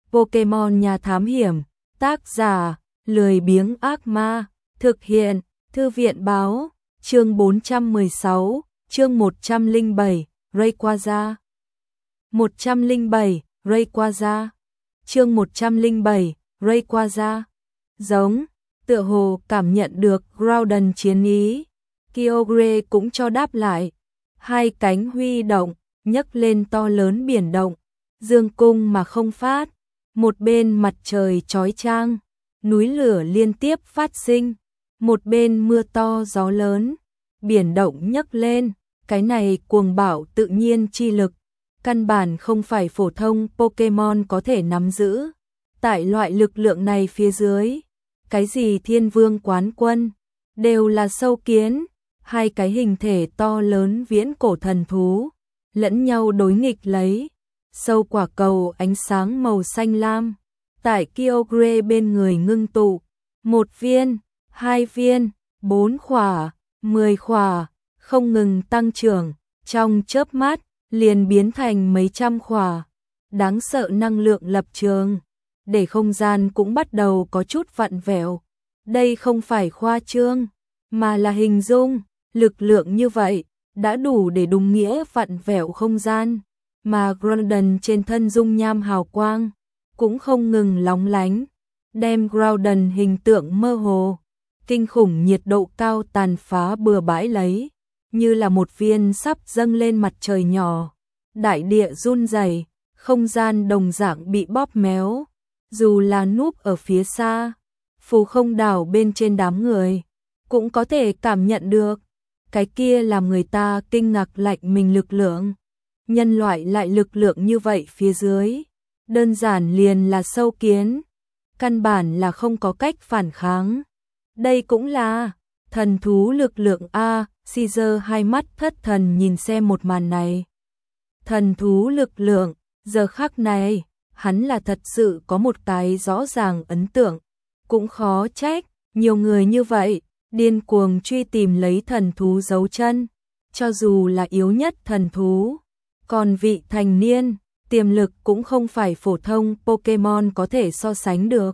Pokemon Nhà Thám Hiểm, tác giả, lười biếng ác ma, thực hiện, Thư viện báo, chương 416, chương 107, Rayquaza. 107, Rayquaza. Chương 107, Rayquaza. Giống, tựa hồ cảm nhận được Groudon chiến ý. Kyogre cũng cho đáp lại. Hai cánh huy động, nhấc lên to lớn biển động, dương cung mà không phát. Một bên mặt trời chói chang, núi lửa liên tiếp phát sinh. Một bên mưa to gió lớn, biển động nhấc lên. Cái này cuồng bạo tự nhiên chi lực, căn bản không phải phổ thông Pokemon có thể nắm giữ. Tại loại lực lượng này phía dưới, cái gì thiên vương quán quân, đều là sâu kiến. Hai cái hình thể to lớn viễn cổ thần thú, lẫn nhau đối nghịch lấy. Sâu quả cầu ánh sáng màu xanh lam, tại Kyogre bên người ngưng tụ. 1 viên, 2 viên, 4 khỏa, 10 khỏa, không ngừng tăng trưởng, trong chớp mắt, liền biến thành mấy trăm khỏa. Đáng sợ năng lượng lập trường, để không gian cũng bắt đầu có chút vặn vẹo. Đây không phải khoa trương, mà là hình dung, lực lượng như vậy, đã đủ để đúng nghĩa vặn vẹo không gian. Mà Groudon trên thân dung nham hào quang, cũng không ngừng lóng lánh, đem Groudon hình tượng mơ hồ. Kinh khủng nhiệt độ cao tàn phá bừa bãi lấy, như là một viên sắp dâng lên mặt trời nhỏ. Đại địa run rẩy, không gian đồng dạng bị bóp méo. Dù là núp ở phía xa, phù không đảo bên trên đám người, cũng có thể cảm nhận được. Cái kia làm người ta kinh ngạc lạnh mình lực lượng. Nhân loại lại lực lượng như vậy phía dưới, đơn giản liền là sâu kiến, căn bản là không có cách phản kháng. Đây cũng là thần thú lực lượng a. Caesar hai mắt thất thần nhìn xem một màn này. Thần thú lực lượng, giờ khắc này, hắn là thật sự có một cái rõ ràng ấn tượng. Cũng khó trách, nhiều người như vậy, điên cuồng truy tìm lấy thần thú dấu chân. Cho dù là yếu nhất thần thú, còn vị thành niên, tiềm lực cũng không phải phổ thông Pokemon có thể so sánh được.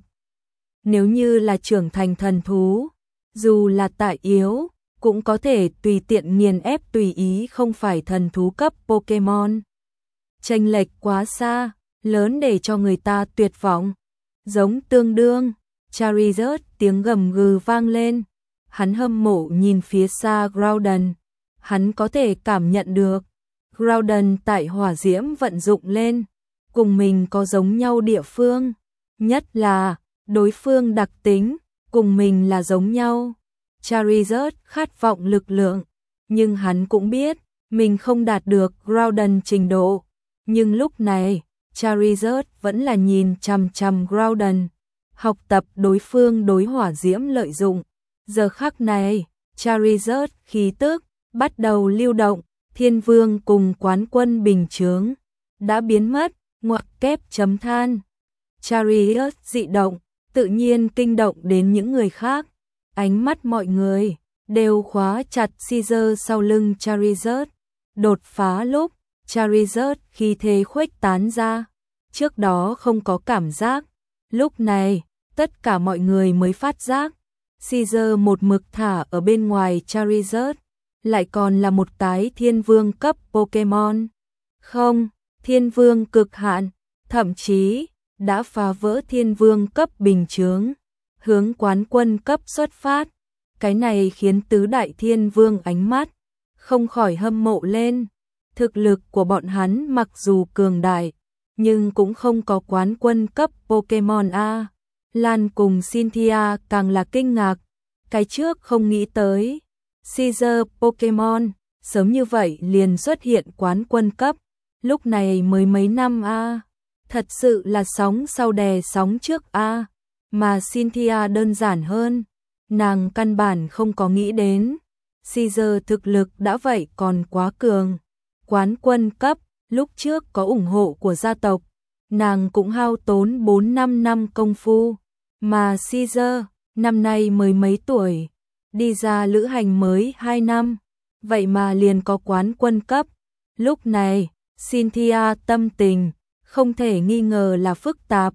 Nếu như là trưởng thành thần thú, dù là tại yếu, cũng có thể tùy tiện nghiền ép tùy ý không phải thần thú cấp Pokemon. Chênh lệch quá xa, lớn để cho người ta tuyệt vọng. Giống tương đương, Charizard tiếng gầm gừ vang lên. Hắn hâm mộ nhìn phía xa Groudon, hắn có thể cảm nhận được. Groudon tại hỏa diễm vận dụng lên, cùng mình có giống nhau địa phương. Nhất là, đối phương đặc tính, cùng mình là giống nhau. Charizard khát vọng lực lượng, nhưng hắn cũng biết, mình không đạt được Groudon trình độ. Nhưng lúc này, Charizard vẫn là nhìn chằm chằm Groudon, học tập đối phương đối hỏa diễm lợi dụng. Giờ khắc này, Charizard khí tức bắt đầu lưu động, thiên vương cùng quán quân bình chướng đã biến mất, ngoặc kép chấm than. Charizard dị động, tự nhiên kinh động đến những người khác. Ánh mắt mọi người đều khóa chặt Caesar sau lưng Charizard. Đột phá lúc, Charizard khí thế khuếch tán ra, trước đó không có cảm giác. Lúc này, tất cả mọi người mới phát giác. Caesar một mực thả ở bên ngoài Charizard, lại còn là một cái thiên vương cấp Pokemon. Không, thiên vương cực hạn, thậm chí đã phá vỡ thiên vương cấp bình chướng, hướng quán quân cấp xuất phát. Cái này khiến tứ đại thiên vương ánh mắt không khỏi hâm mộ lên. Thực lực của bọn hắn mặc dù cường đại, nhưng cũng không có quán quân cấp Pokemon a. Lan cùng Cynthia càng là kinh ngạc, cái trước không nghĩ tới. Caesar Pokemon, sớm như vậy liền xuất hiện quán quân cấp, lúc này mới mấy năm a. Thật sự là sóng sau đè sóng trước a. Mà Cynthia đơn giản hơn, nàng căn bản không có nghĩ đến. Caesar thực lực đã vậy còn quá cường. Quán quân cấp, lúc trước có ủng hộ của gia tộc, nàng cũng hao tốn 4-5 năm công phu. Mà Caesar, năm nay mới mấy tuổi, đi ra lữ hành mới 2 năm, vậy mà liền có quán quân cấp. Lúc này, Cynthia tâm tình, không thể nghi ngờ là phức tạp,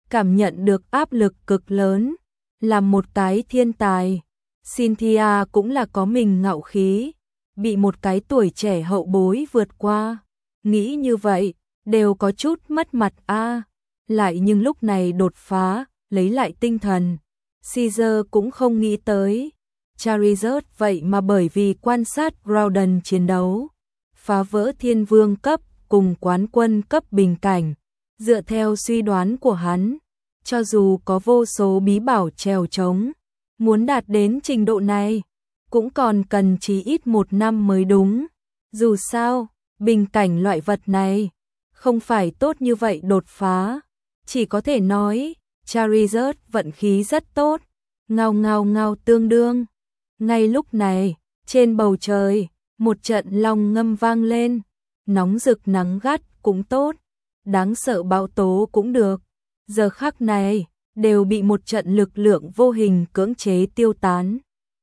cảm nhận được áp lực cực lớn, là một cái thiên tài. Cynthia cũng là có mình ngạo khí, bị một cái tuổi trẻ hậu bối vượt qua, nghĩ như vậy, đều có chút mất mặt a. Lại nhưng lúc này đột phá, lấy lại tinh thần, Caesar cũng không nghĩ tới. Charizard vậy mà bởi vì quan sát Groudon chiến đấu, phá vỡ thiên vương cấp cùng quán quân cấp bình cảnh. Dựa theo suy đoán của hắn, cho dù có vô số bí bảo trèo trống, muốn đạt đến trình độ này, cũng còn cần chí ít 1 năm mới đúng. Dù sao, bình cảnh loại vật này, không phải tốt như vậy đột phá. Chỉ có thể nói, Charizard vận khí rất tốt, ngao ngao ngao tương đương. Ngay lúc này, trên bầu trời, một trận long ngâm vang lên, nóng rực nắng gắt cũng tốt, đáng sợ bão tố cũng được. Giờ khắc này, đều bị một trận lực lượng vô hình cưỡng chế tiêu tán.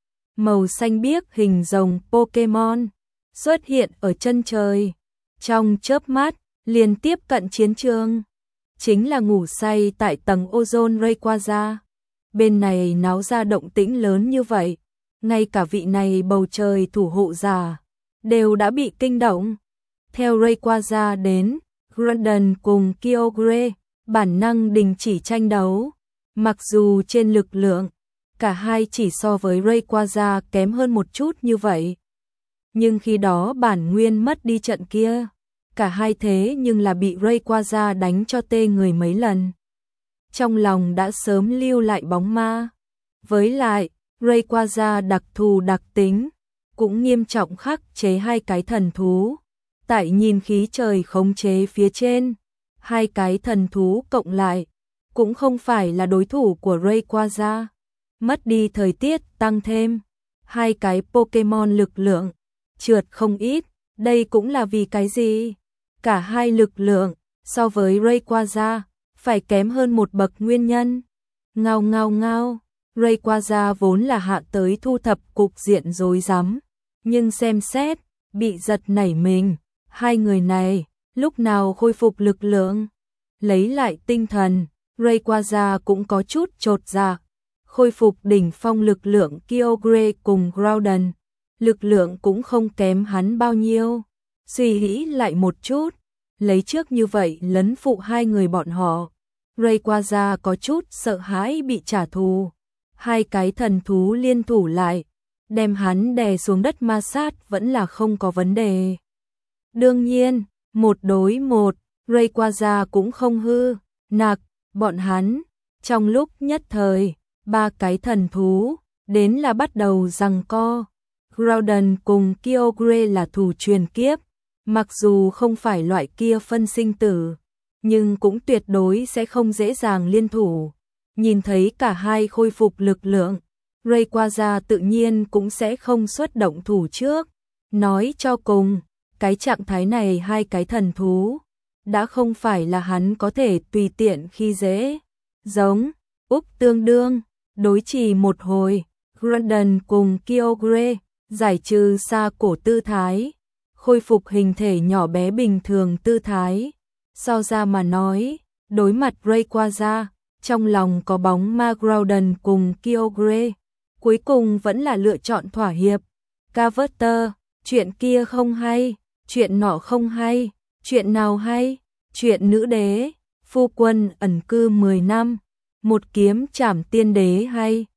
Màu xanh biếc hình rồng Pokemon xuất hiện ở chân trời, trong chớp mắt, liền tiếp cận chiến trường. Chính là ngủ say tại tầng ozone Rayquaza. Bên này náo ra động tĩnh lớn như vậy, ngay cả vị này bầu trời thủ hộ giả đều đã bị kinh động. Theo Rayquaza đến, Groudon cùng Kyogre bản năng đình chỉ tranh đấu. Mặc dù trên lực lượng, cả hai chỉ so với Rayquaza kém hơn một chút như vậy. Nhưng khi đó bản nguyên mất đi trận kia, cả hai thế nhưng là bị Rayquaza đánh cho tê người mấy lần. Trong lòng đã sớm lưu lại bóng ma. Với lại, Rayquaza đặc thù đặc tính, cũng nghiêm trọng khắc chế hai cái thần thú. Tại nhìn khí trời khống chế phía trên, hai cái thần thú cộng lại, cũng không phải là đối thủ của Rayquaza. Mất đi thời tiết tăng thêm, hai cái Pokemon lực lượng, trượt không ít, đây cũng là vì cái gì? Cả hai lực lượng, so với Rayquaza, phải kém hơn một bậc nguyên nhân. Ngao ngao ngao, Rayquaza vốn là hạ tới thu thập cục diện rối rắm, nhưng xem xét, bị giật nảy mình, hai người này, lúc nào khôi phục lực lượng, lấy lại tinh thần, Rayquaza cũng có chút chột dạ, khôi phục đỉnh phong lực lượng Kyogre cùng Groudon, lực lượng cũng không kém hắn bao nhiêu. Suy nghĩ lại một chút, lấy trước như vậy lấn phụ hai người bọn họ, Rayquaza có chút sợ hãi bị trả thù. Hai cái thần thú liên thủ lại, đem hắn đè xuống đất ma sát vẫn là không có vấn đề. Đương nhiên, 1 đối 1, Rayquaza cũng không hư, nạc, bọn hắn. Trong lúc nhất thời, ba cái thần thú, đến là bắt đầu giằng co. Groudon cùng Kyogre là thủ truyền kiếp, mặc dù không phải loại kia phân sinh tử, nhưng cũng tuyệt đối sẽ không dễ dàng liên thủ. Nhìn thấy cả hai khôi phục lực lượng, Rayquaza tự nhiên cũng sẽ không xuất động thủ trước. Nói cho cùng, cái trạng thái này hai cái thần thú, đã không phải là hắn có thể tùy tiện khi dễ. Giống, Úc tương đương, đối trì một hồi, Groudon cùng Kyogre, giải trừ xa cổ tư thái, khôi phục hình thể nhỏ bé bình thường tư thái. So ra mà nói, đối mặt Rayquaza, trong lòng có bóng ma Groudon cùng Kyogre, cuối cùng vẫn là lựa chọn thỏa hiệp. Carver, chuyện kia không hay, chuyện nọ không hay, chuyện nào hay, chuyện nữ đế, phu quân ẩn cư 10 năm, một kiếm trảm tiên đế hay.